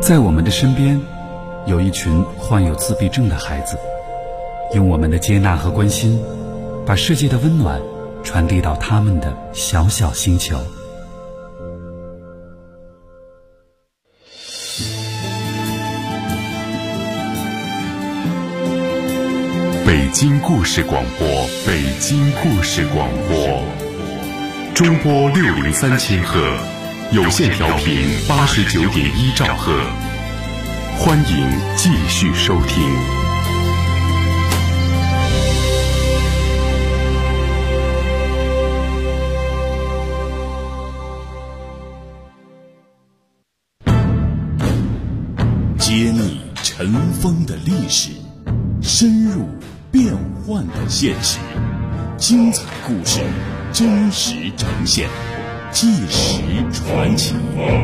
在我们的身边，有一群患有自闭症的孩子，用我们的接纳和关心，把世界的温暖传递到他们的小小星球。 北京故事广播，北京故事广播，中波603千赫，有线调频89.1兆赫，欢迎继续收听。 揭秘尘封的历史，深入变幻的现实，精彩故事真实呈现，纪实传奇。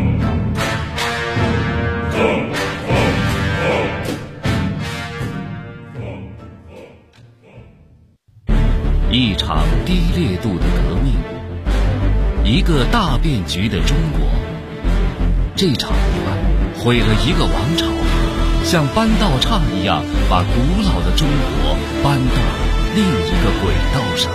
一场低烈度的革命，一个大变局的中国。这场意外毁了一个王朝，像搬道岔一样把古老的中国搬到另一个轨道上。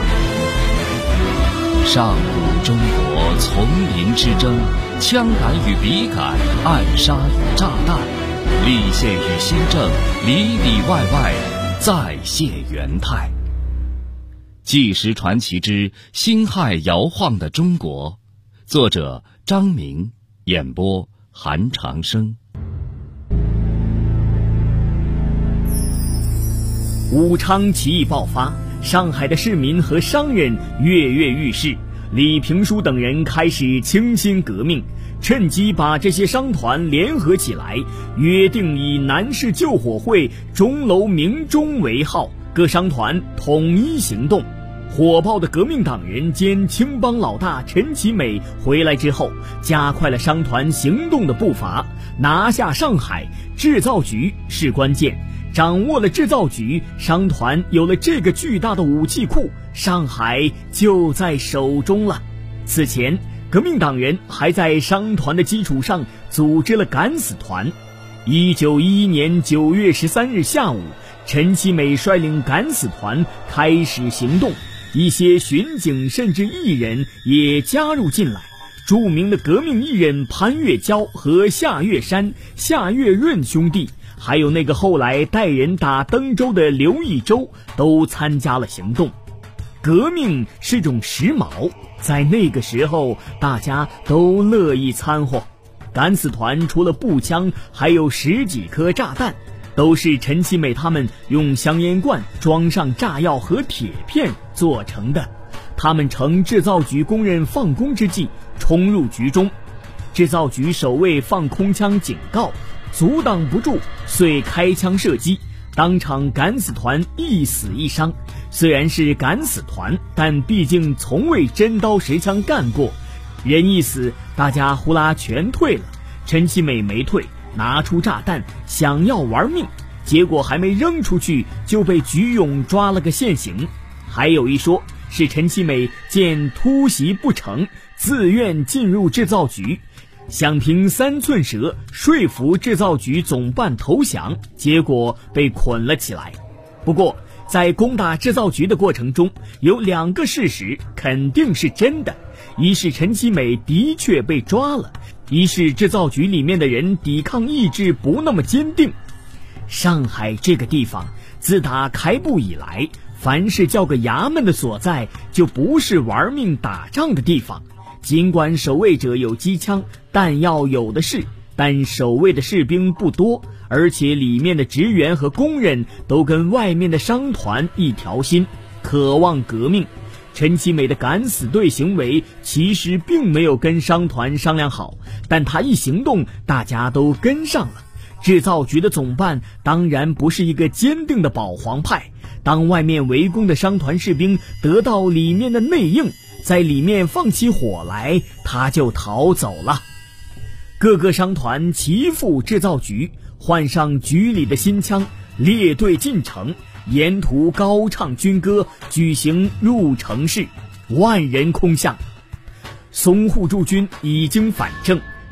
上古中国丛林之争，枪杆与笔杆，暗杀与炸弹，立宪与新政，里里外外再现元态。纪实传奇之辛亥摇晃的中国，作者张明，演播韩长生。 武昌起义爆发，上海的市民和商人跃跃欲试，李平书等人开始倾心革命，趁机把这些商团联合起来，约定以南市救火会、钟楼明钟为号，各商团统一行动。火爆的革命党人兼青帮老大陈其美回来之后，加快了商团行动的步伐，拿下上海。制造局是关键，掌握了制造局，商团有了这个巨大的武器库，上海就在手中了。此前，革命党人还在商团的基础上组织了敢死团。1911年9月13日下午，陈其美率领敢死团开始行动，一些巡警甚至艺人也加入进来。著名的革命艺人潘月娇和夏月山、夏月润兄弟，还有那个后来带人打登州的刘义洲，都参加了行动。革命是种时髦，在那个时候大家都乐意掺和。敢死团除了步枪，还有10几颗炸弹，都是陈其美他们用香烟罐装上炸药和铁片做成的。他们乘制造局工人放工之际冲入局中，制造局守卫放空枪警告，阻挡不住，遂开枪射击，当场敢死团一死一伤。虽然是敢死团，但毕竟从未真刀实枪干过，人一死，大家呼啦全退了。陈其美没退，拿出炸弹想要玩命，结果还没扔出去就被局勇抓了个现行。还有一说是陈其美见突袭不成，自愿进入制造局，想凭3寸舌说服制造局总办投降，结果被捆了起来。不过在攻打制造局的过程中，有2个事实肯定是真的，一是陈其美的确被抓了，一是制造局里面的人抵抗意志不那么坚定。上海这个地方自打开埠以来，凡是叫个衙门的所在，就不是玩命打仗的地方。尽管守卫者有机枪，弹药有的是，但守卫的士兵不多，而且里面的职员和工人都跟外面的商团一条心，渴望革命。陈其美的敢死队行为其实并没有跟商团商量好，但他一行动，大家都跟上了。制造局的总办当然不是一个坚定的保皇派，当外面围攻的商团士兵得到里面的内应，在里面放起火来，他就逃走了。各个商团齐赴制造局，换上局里的新枪，列队进城，沿途高唱军歌，举行入城式，万人空巷。淞沪驻军已经反正，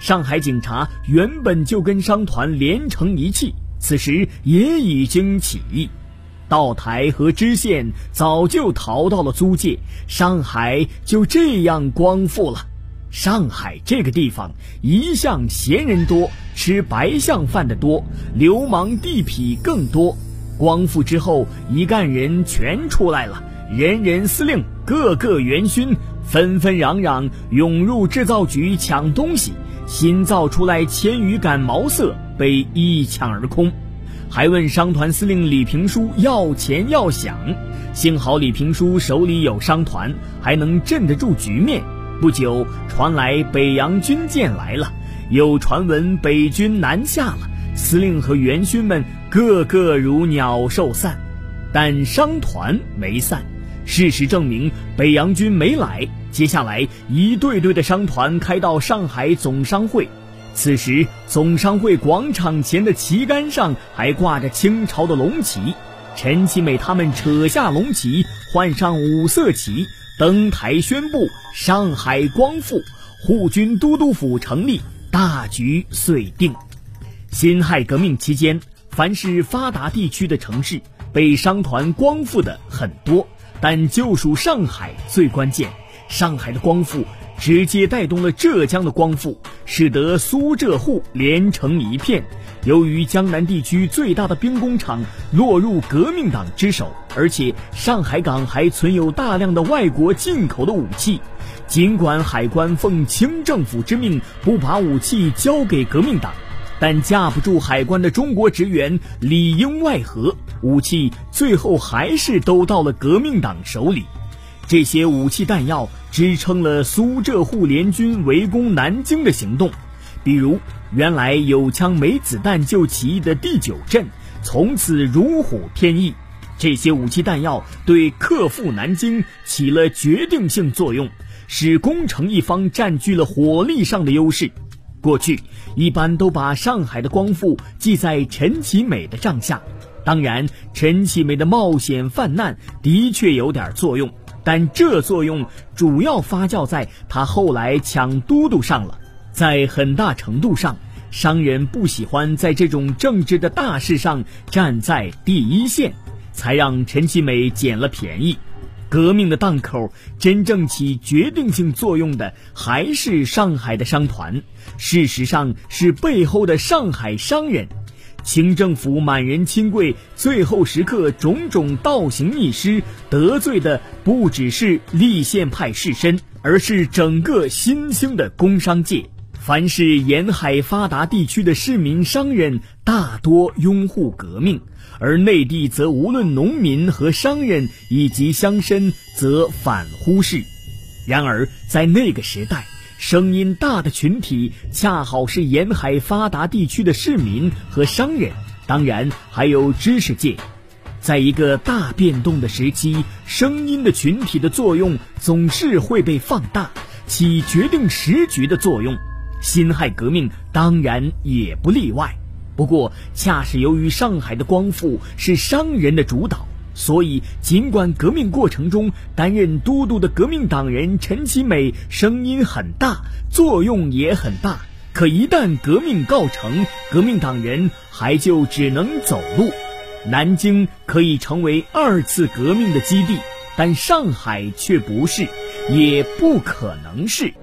上海警察原本就跟商团连成一气，此时也已经起义。道台和知县早就逃到了租界，上海就这样光复了。上海这个地方一向闲人多，吃白象饭的多，流氓地痞更多。光复之后，一干人全出来了，人人司令，个个元勋，纷纷攘攘涌入制造局抢东西，新造出来1000余杆毛瑟被一抢而空。还问商团司令李平书要钱要饷，幸好李平书手里有商团，还能镇得住局面。不久传来北洋军舰来了，有传闻北军南下了，司令和元勋们个个如鸟兽散，但商团没散。事实证明北洋军没来，接下来一队队的商团开到上海总商会。此时总商会广场前的旗杆上还挂着清朝的龙旗，陈其美他们扯下龙旗，换上5色旗，登台宣布上海光复，护军都督府成立，大局遂定。辛亥革命期间，凡是发达地区的城市被商团光复的很多，但就属上海最关键。上海的光复直接带动了浙江的光复，使得苏浙沪连成一片。由于江南地区最大的兵工厂落入革命党之手，而且上海港还存有大量的外国进口的武器，尽管海关奉清政府之命不把武器交给革命党，但架不住海关的中国职员里应外合，武器最后还是都到了革命党手里。这些武器弹药支撑了苏浙沪联军围攻南京的行动。比如原来有枪没子弹就起义的第9镇，从此如虎添翼。这些武器弹药对克复南京起了决定性作用，使攻城一方占据了火力上的优势。过去一般都把上海的光复记在陈其美的帐下，当然陈其美的冒险犯难的确有点作用，但这作用主要发酵在他后来抢都督上了。在很大程度上，商人不喜欢在这种政治的大事上站在第一线，才让陈其美捡了便宜。革命的档口真正起决定性作用的还是上海的商团，事实上是背后的上海商人。清政府满人亲贵最后时刻种种倒行逆施，得罪的不只是立宪派士绅，而是整个新兴的工商界。凡是沿海发达地区的市民商人大多拥护革命，而内地则无论农民和商人以及乡绅则反忽视。然而在那个时代，声音大的群体恰好是沿海发达地区的市民和商人，当然还有知识界。在一个大变动的时期，声音的群体的作用总是会被放大，起决定时局的作用。辛亥革命当然也不例外。不过恰是由于上海的光复是商人的主导，所以尽管革命过程中担任都督的革命党人陈其美声音很大，作用也很大，可一旦革命告成，革命党人还就只能走路。南京可以成为2次革命的基地，但上海却不是，也不可能是。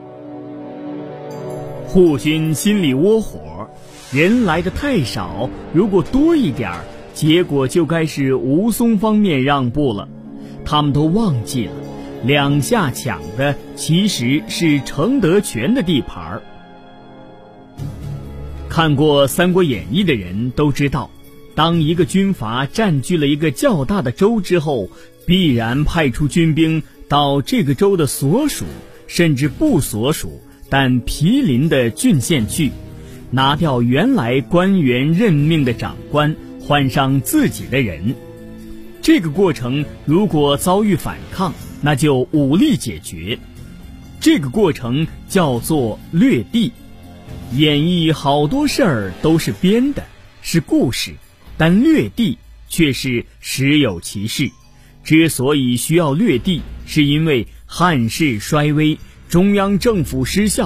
护军心里窝火，人来的太少，如果多一点，结果就该是吴淞方面让步了。他们都忘记了2下抢的其实是程德全的地盘。看过《三国演义》的人都知道，当一个军阀占据了一个较大的州之后，必然派出军兵到这个州的所属甚至不所属但毗邻的郡县去，拿掉原来官员任命的长官，换上自己的人。这个过程如果遭遇反抗，那就武力解决。这个过程叫做掠地。演义好多事儿都是编的，是故事，但掠地却是实有其事。之所以需要掠地，是因为汉室衰微，中央政府失效，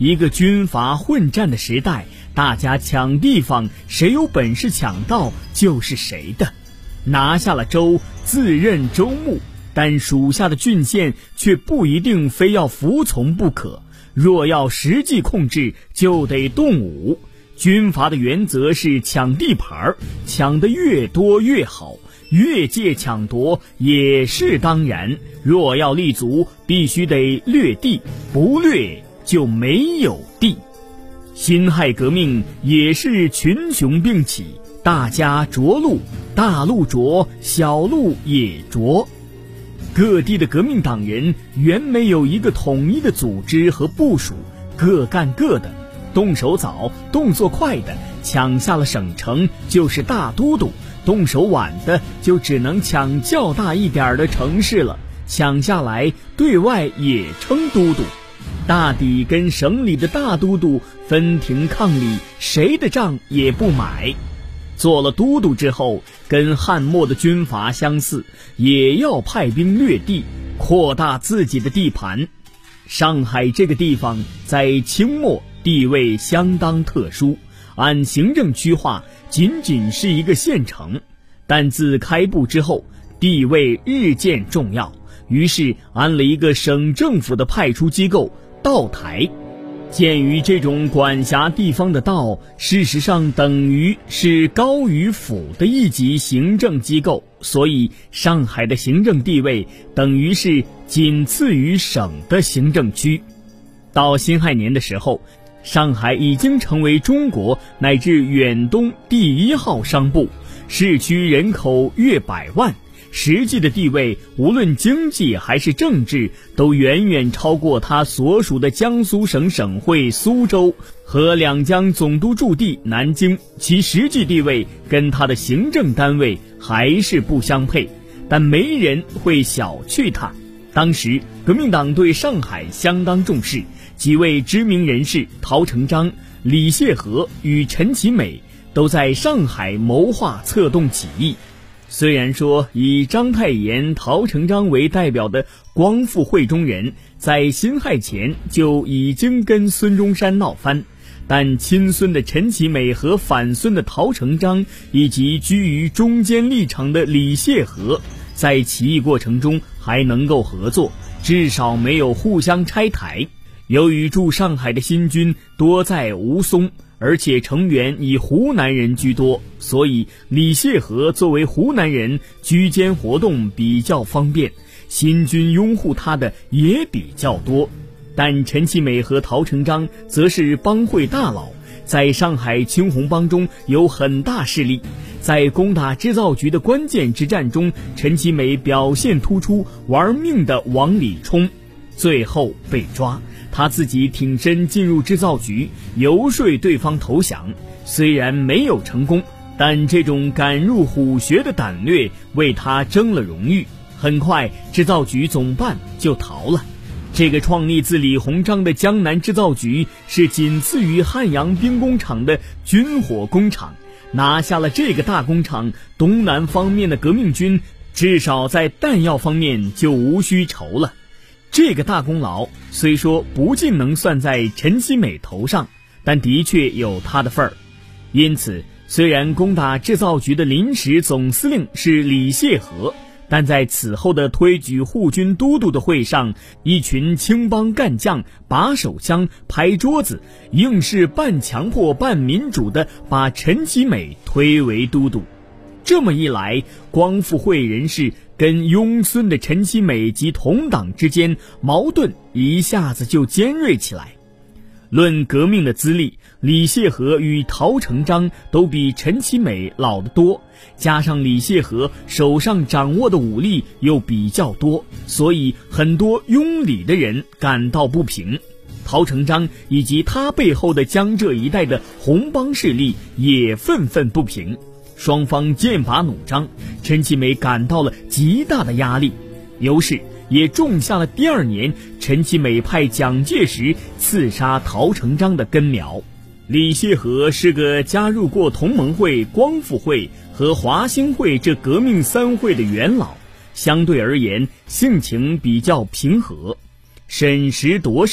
一个军阀混战的时代，大家抢地方，谁有本事抢到就是谁的。拿下了州，自任州牧，但属下的郡县却不一定非要服从不可。若要实际控制，就得动武。军阀的原则是抢地盘，抢得越多越好，越界抢夺也是当然。若要立足，必须得掠地，不掠就没有地。辛亥革命也是群雄并起，大家着陆，大陆着，小陆也着。各地的革命党人原没有一个统一的组织和部署，各干各的，动手早动作快的抢下了省城就是大都督，动手晚的就只能抢较大一点的城市了，抢下来对外也称都督，大抵跟省里的大都督分庭抗礼，谁的账也不买。做了都督之后，跟汉末的军阀相似，也要派兵掠地，扩大自己的地盘。上海这个地方在清末地位相当特殊，按行政区划仅仅是一个县城，但自开埠之后地位日渐重要，于是安了一个省政府的派出机构道台。鉴于这种管辖地方的道事实上等于是高于府的一级行政机构，所以上海的行政地位等于是仅次于省的行政区。到辛亥年的时候，上海已经成为中国乃至远东第1号商埠，市区人口约100万，实际的地位无论经济还是政治都远远超过他所属的江苏省省会苏州和两江总督驻地南京，其实际地位跟他的行政单位还是不相配，但没人会小觑他。当时革命党对上海相当重视，几位知名人士陶成章、李谢和与陈其美都在上海谋划策动起义。虽然说以章太炎、陶成章为代表的光复会中人在辛亥前就已经跟孙中山闹翻，但亲孙的陈其美和反孙的陶成章以及居于中间立场的李谢和在起义过程中还能够合作，至少没有互相拆台。由于驻上海的新军多在吴淞，而且成员以湖南人居多，所以李谢和作为湖南人居间活动比较方便，新军拥护他的也比较多。但陈其美和陶成章则是帮会大佬，在上海青红帮中有很大势力。在攻打制造局的关键之战中，陈其美表现突出，玩命的往里冲，最后被抓。他自己挺身进入制造局，游说对方投降，虽然没有成功，但这种敢入虎穴的胆略为他争了荣誉。很快制造局总办就逃了。这个创立自李鸿章的江南制造局是仅次于汉阳兵工厂的军火工厂，拿下了这个大工厂，东南方面的革命军至少在弹药方面就无需愁了。这个大功劳虽说不尽能算在陈其美头上，但的确有他的份儿。因此虽然攻打制造局的临时总司令是李谢和，但在此后的推举护军都督的会上，一群青帮干将把手枪拍桌子，硬是半强迫半民主的把陈其美推为都督。这么一来，光复会人士跟拥孙的陈其美及同党之间矛盾一下子就尖锐起来。论革命的资历，李谢和与陶成章都比陈其美老得多，加上李谢和手上掌握的武力又比较多，所以很多拥李的人感到不平。陶成章以及他背后的江浙一带的红帮势力也愤愤不平，双方剑拔弩张，陈其美感到了极大的压力，由是也种下了第2年陈其美派蒋介石刺杀陶成章的根苗。李谢和是个加入过同盟会、光复会和华兴会这革命3会的元老，相对而言性情比较平和，审时度势，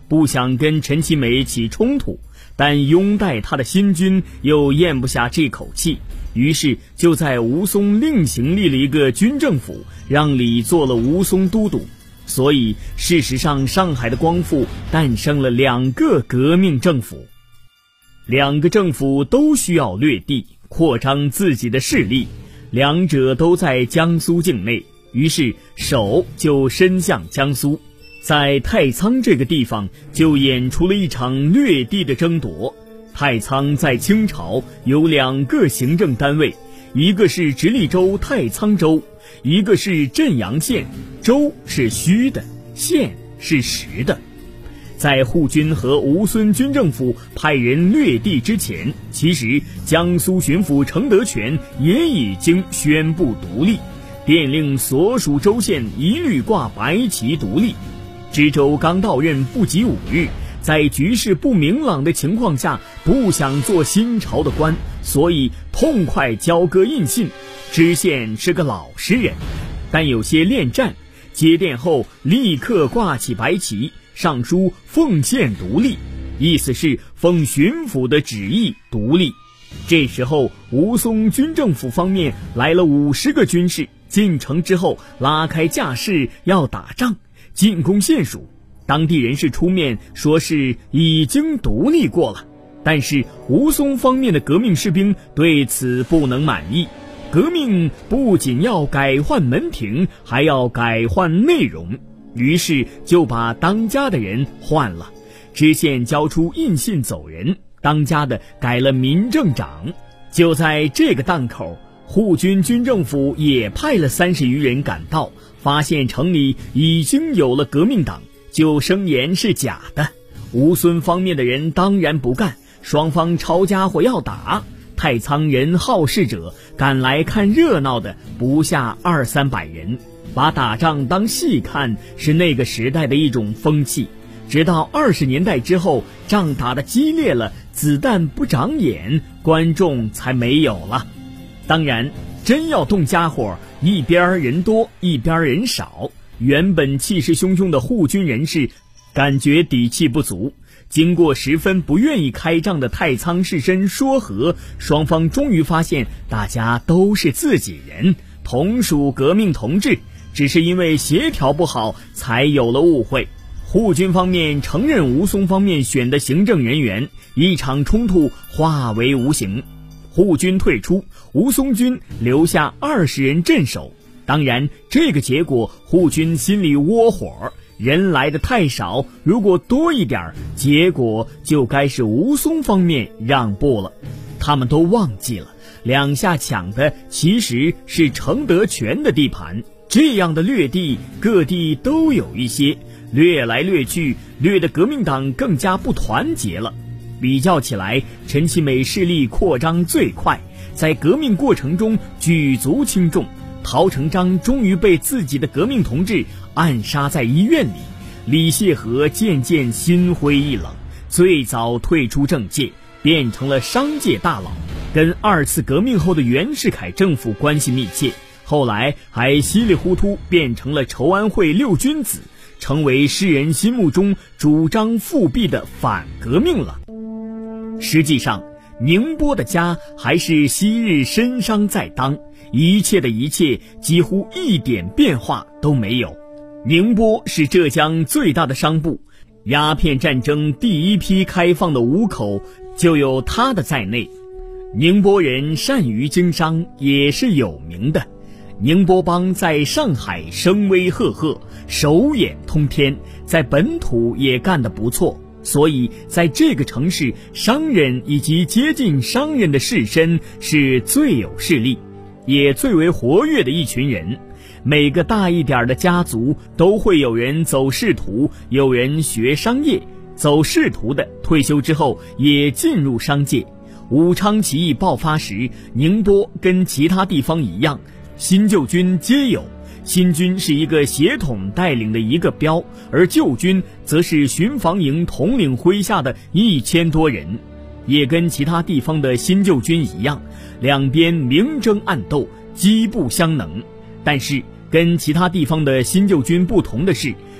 不想跟陈其美起冲突，但拥戴他的新军又咽不下这口气，于是就在吴淞另行立了一个军政府，让李做了吴淞都督。所以事实上上海的光复诞生了2个革命政府。2个政府都需要掠地，扩张自己的势力，两者都在江苏境内，于是手就伸向江苏。在太仓这个地方就演出了一场掠地的争夺。太仓在清朝有2个行政单位，一个是直隶州太仓州，一个是镇阳县，州是虚的，县是实的。在沪军和吴淞军政府派人掠地之前，其实江苏巡抚程德全也已经宣布独立，电令所属州县一律挂白旗独立。知州刚到任不及5日，在局势不明朗的情况下，不想做新朝的官，所以痛快交割印信。知县是个老实人，但有些恋战，接电后立刻挂起白旗，上书奉献独立，意思是奉巡抚的旨意独立。这时候吴淞军政府方面来了50个军士，进城之后拉开架势要打仗，进攻县署。当地人士出面说是已经独立过了，但是吴淞方面的革命士兵对此不能满意。革命不仅要改换门庭，还要改换内容，于是就把当家的人换了。知县交出印信走人，当家的改了民政长。就在这个档口，沪军军政府也派了30余人赶到，发现城里已经有了革命党，就声言是假的。吴淞方面的人当然不干，双方抄家伙要打。太仓人好事者，赶来看热闹的不下200-300人，把打仗当戏看是那个时代的一种风气。直到20年代之后，仗打得激烈了，子弹不长眼，观众才没有了。当然真要动家伙，一边人多一边人少，原本气势汹汹的沪军人士感觉底气不足，经过十分不愿意开仗的太仓士绅说和，双方终于发现大家都是自己人，同属革命同志，只是因为协调不好才有了误会。沪军方面承认吴淞方面选的行政人员，一场冲突化为无形。沪军退出，吴淞军留下20人镇守。当然这个结果沪军心里窝火，人来的太少，如果多一点，结果就该是吴淞方面让步了。他们都忘记了2下抢的其实是程德全的地盘。这样的掠地各地都有一些，掠来掠去，掠得革命党更加不团结了。比较起来，陈其美势力扩张最快，在革命过程中举足轻重。陶成章终于被自己的革命同志暗杀在医院里，李谢和渐渐心灰意冷，最早退出政界，变成了商界大佬，跟2次革命后的袁世凯政府关系密切，后来还稀里糊涂变成了筹安会6君子，成为世人心目中主张复辟的反革命了。实际上宁波的家还是昔日绅商在当，一切的一切几乎一点变化都没有。宁波是浙江最大的商埠，鸦片战争第一批开放的5口就有它的在内。宁波人善于经商也是有名的，宁波帮在上海声威赫赫，手眼通天，在本土也干得不错，所以在这个城市，商人以及接近商人的士绅是最有势力也最为活跃的一群人。每个大一点的家族都会有人走仕途，有人学商业，走仕途的退休之后也进入商界。武昌起义爆发时，宁波跟其他地方一样，新旧军皆有。新军是一个协统带领的一个标，而旧军则是巡防营统领麾下的1000多人。也跟其他地方的新旧军一样，两边明争暗斗，机不相能。但是跟其他地方的新旧军不同的是，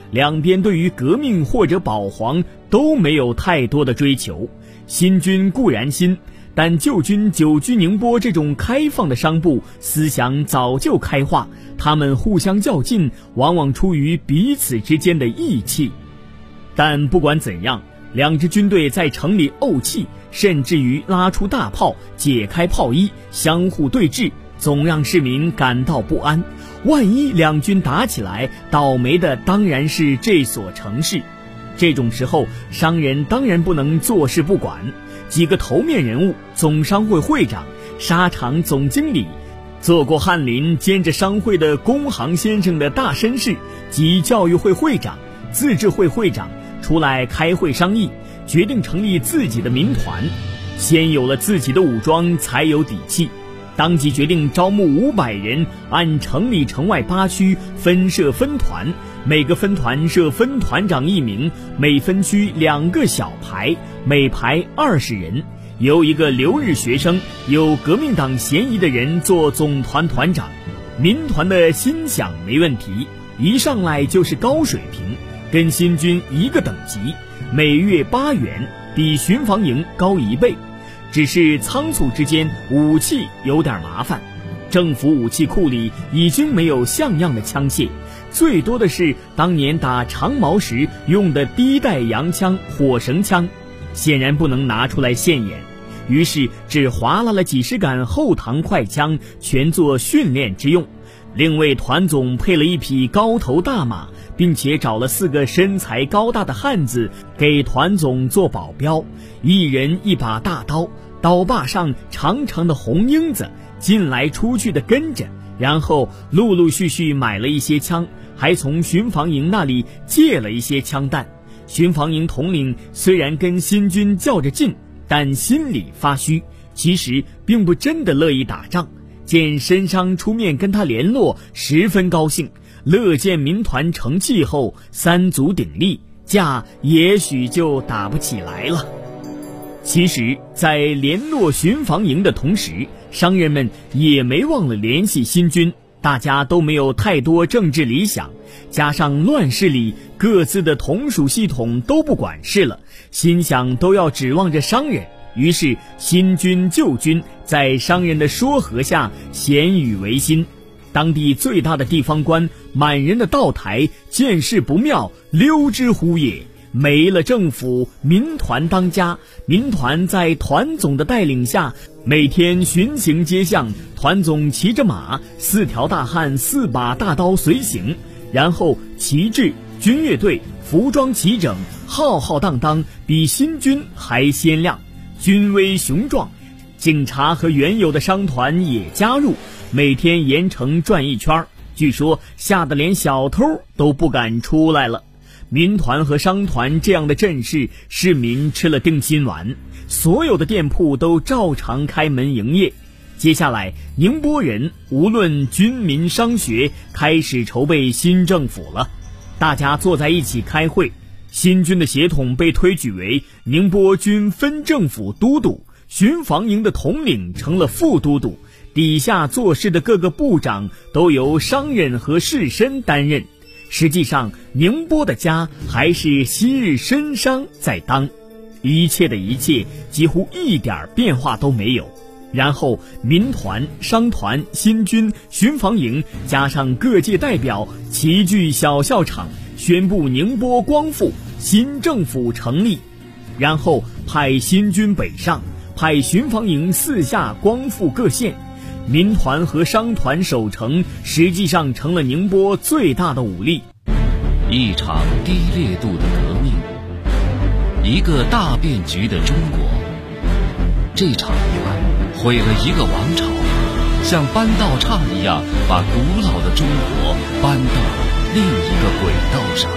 两边对于革命或者保皇都没有太多的追求。新军固然新，但旧军久居宁波这种开放的商埠，思想早就开化，他们互相较劲，往往出于彼此之间的义气。但不管怎样，两支军队在城里怄气，甚至于拉出大炮，解开炮衣，相互对峙，总让市民感到不安。万一两军打起来，倒霉的当然是这所城市。这种时候，商人当然不能坐视不管。几个头面人物，总商会会长、沙场总经理，做过翰林兼着商会的工行先生的大绅士及教育会会长、自治会会长出来开会商议，决定成立自己的民团。先有了自己的武装，才有底气。当即决定招募500人，按城里城外8区分设分团，每个分团设分团长1名，每分区2个小排，每排20人，由一个留日学生、有革命党嫌疑的人做总团团长。民团的心想没问题，一上来就是高水平，跟新军一个等级，每月8元，比巡防营高1倍。只是仓促之间，武器有点麻烦，政府武器库里已经没有像样的枪械，最多的是当年打长毛时用的第一代洋枪火绳枪，显然不能拿出来现眼，于是只划拉了几十杆后膛快枪，全作训练之用。另为团总配了1匹高头大马，并且找了4个身材高大的汉子给团总做保镖，一人一把大刀，刀把上长长的红缨子，进来出去的跟着，然后陆陆续续买了一些枪，还从巡防营那里借了一些枪弹。巡防营统领虽然跟新军较着劲，但心里发虚，其实并不真的乐意打仗。见申商出面跟他联络，十分高兴，乐见民团成气后3足鼎立，架也许就打不起来了。其实在联络巡防营的同时，商人们也没忘了联系新军，大家都没有太多政治理想，加上乱世里各自的同属系统都不管事了，心想都要指望着商人，于是新军旧军在商人的说和下咸与维新。当地最大的地方官满人的道台见势不妙，溜之乎也。没了政府，民团当家。民团在团总的带领下，每天巡行街巷，团总骑着马，4条大汉4把大刀随行，然后旗帜、军乐队服装齐整，浩浩荡荡，比新军还鲜亮，军威雄壮。警察和原有的商团也加入，每天沿城转一圈，据说吓得连小偷都不敢出来了。民团和商团这样的阵势，市民吃了定心丸，所有的店铺都照常开门营业。接下来，宁波人无论军民商学开始筹备新政府了，大家坐在一起开会。新军的协统被推举为宁波军分政府都督，巡防营的统领成了副都督，底下做事的各个部长都由商人和士绅担任。实际上，宁波的家还是昔日绅商在当，一切的一切几乎一点变化都没有。然后民团、商团、新军、巡防营加上各界代表齐聚小校场，宣布宁波光复，新政府成立。然后派新军北上，派巡防营四下光复各县。民团和商团守城，实际上成了宁波最大的武力。 一场低烈度的革命，一个大变局的中国。这场意外毁了一个王朝，像搬道岔一样把古老的中国搬到另一个轨道上。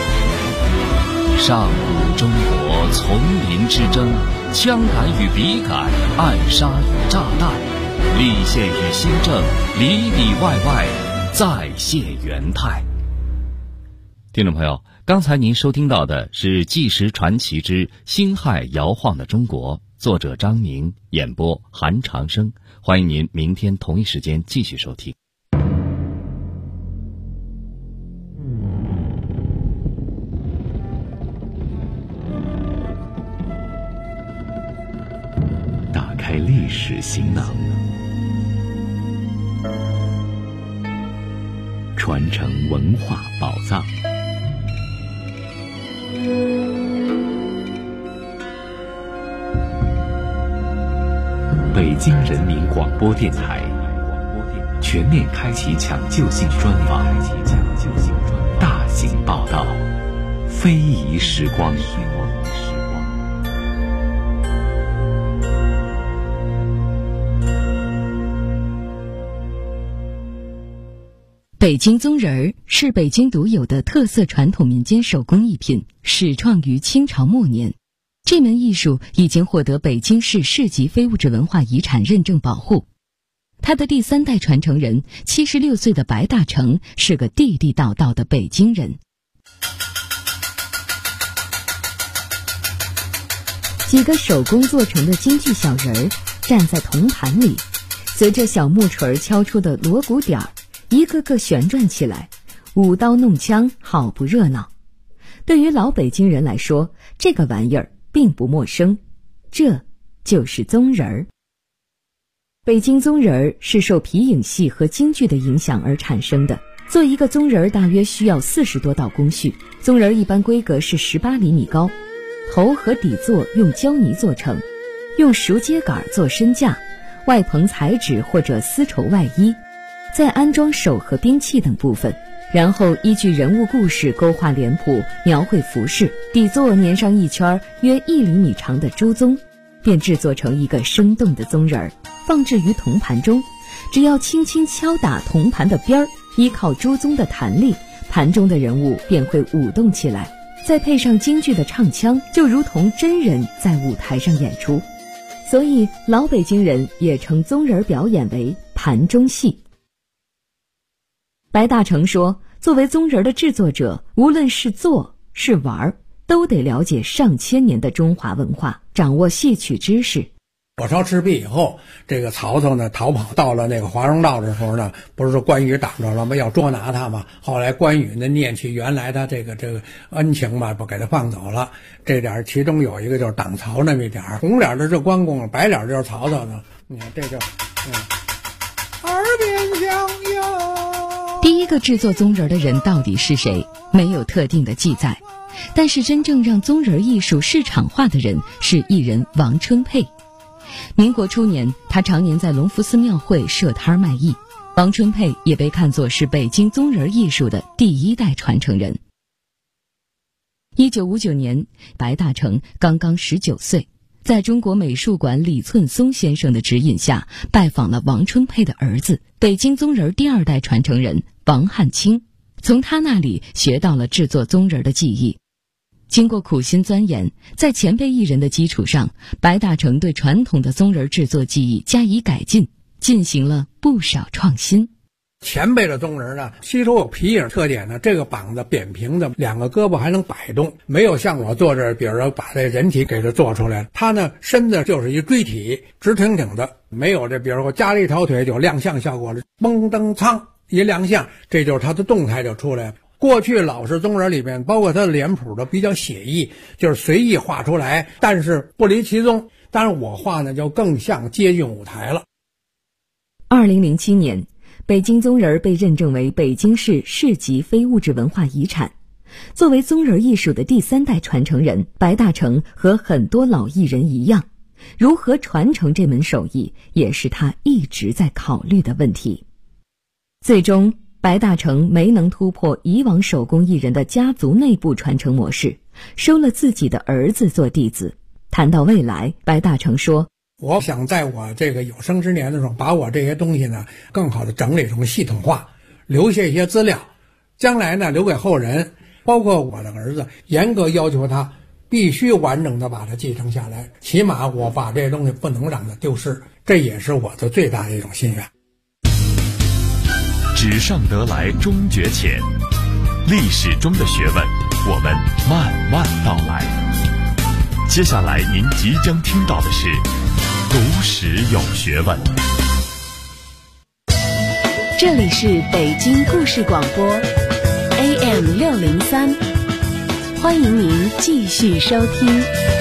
上古中国丛林之争，枪杆与笔杆，暗杀与炸弹，立宪与新政，里里外外再现元态。听众朋友，刚才您收听到的是《纪实传奇之辛亥摇晃的中国》，作者张明，演播韩长生。欢迎您明天同一时间继续收听。 开历史行囊，传承文化宝藏。北京人民广播电台全面开启抢救性专访，大型报道，非遗时光。 北京宗人儿是北京独有的特色传统民间手工艺品，始创于清朝末年。这门艺术已经获得北京市市级非物质文化遗产认证保护。他的第3代传承人76岁的白大成是个地地道道的北京人。几个手工做成的京剧小人儿站在铜盘里，随着小木锤敲出的锣鼓点儿，一个个旋转起来，舞刀弄枪，好不热闹。对于老北京人来说，这个玩意儿并不陌生，这就是宗人儿。北京宗人儿是受皮影戏和京剧的影响而产生的。做一个宗人儿大约需要40多道工序，宗人儿一般规格是18厘米高，头和底座用胶泥做成，用熟秸秆做身架，外棚彩纸或者丝绸外衣，再安装手和兵器等部分，然后依据人物故事勾画脸谱，描绘服饰，底座粘上一圈约1厘米长的猪鬃，便制作成一个生动的宗人儿，放置于铜盘中。只要轻轻敲打铜盘的边儿，依靠猪鬃的弹力，盘中的人物便会舞动起来，再配上京剧的唱腔，就如同真人在舞台上演出。所以老北京人也称宗人表演为盘中戏。白大成说，作为宗人的制作者，无论是做是玩，都得了解上千年的中华文化，掌握戏曲知识。 火烧赤壁以后，这个曹操呢逃跑到了那个华容道的时候呢，不是说关羽挡着了吗？要捉拿他嘛。后来关羽呢念起原来他这个恩情嘛，不给他放走了。这点其中有一个就是挡曹那么一点，红脸的是关公，白脸就是曹操呢。你看这就耳边响哟。 第一个制作宗人的人到底是谁？没有特定的记载，但是真正让宗人艺术市场化的人是艺人王春佩。民国初年，他常年在隆福寺庙会设摊卖艺。王春佩也被看作是北京宗人艺术的第1代传承人。1959年，白大成刚刚19岁，在中国美术馆李寸松先生的指引下，拜访了王春佩的儿子，北京宗人第2代传承人王汉卿，从他那里学到了制作宗人的技艺。经过苦心钻研，在前辈艺人的基础上，白大成对传统的宗人制作技艺加以改进，进行了不少创新。 前辈的宗人呢，吸收有皮影特点呢，这个膀子扁平的，2个胳膊还能摆动，没有像我做这，比如说把这人体给它做出来，他呢身子就是一锥体，直挺挺的，没有这比如说加了一条腿就亮相效果了，嘣噔苍一亮相，这就是他的动态就出来了。过去老式宗人里面，包括他的脸谱都比较写意，就是随意画出来，但是不离其宗。当然我画呢就更像接近舞台了。 2007年，北京宗人被认证为北京市市级非物质文化遗产。作为宗人艺术的第3代传承人，白大成和很多老艺人一样，如何传承这门手艺，也是他一直在考虑的问题。最终白大成没能突破以往手工艺人的家族内部传承模式，收了自己的儿子做弟子。谈到未来，白大成说， 我想在我这个有生之年的时候，把我这些东西呢更好的整理成系统化，留下一些资料，将来呢留给后人，包括我的儿子，严格要求他必须完整的把它继承下来，起码我把这些东西不能让它丢失，这也是我的最大的一种心愿。 纸上得来终觉浅，历史中的学问，我们慢慢道来。接下来您即将听到的是读史有学问。 这里是北京故事广播 AM603，欢迎您继续收听。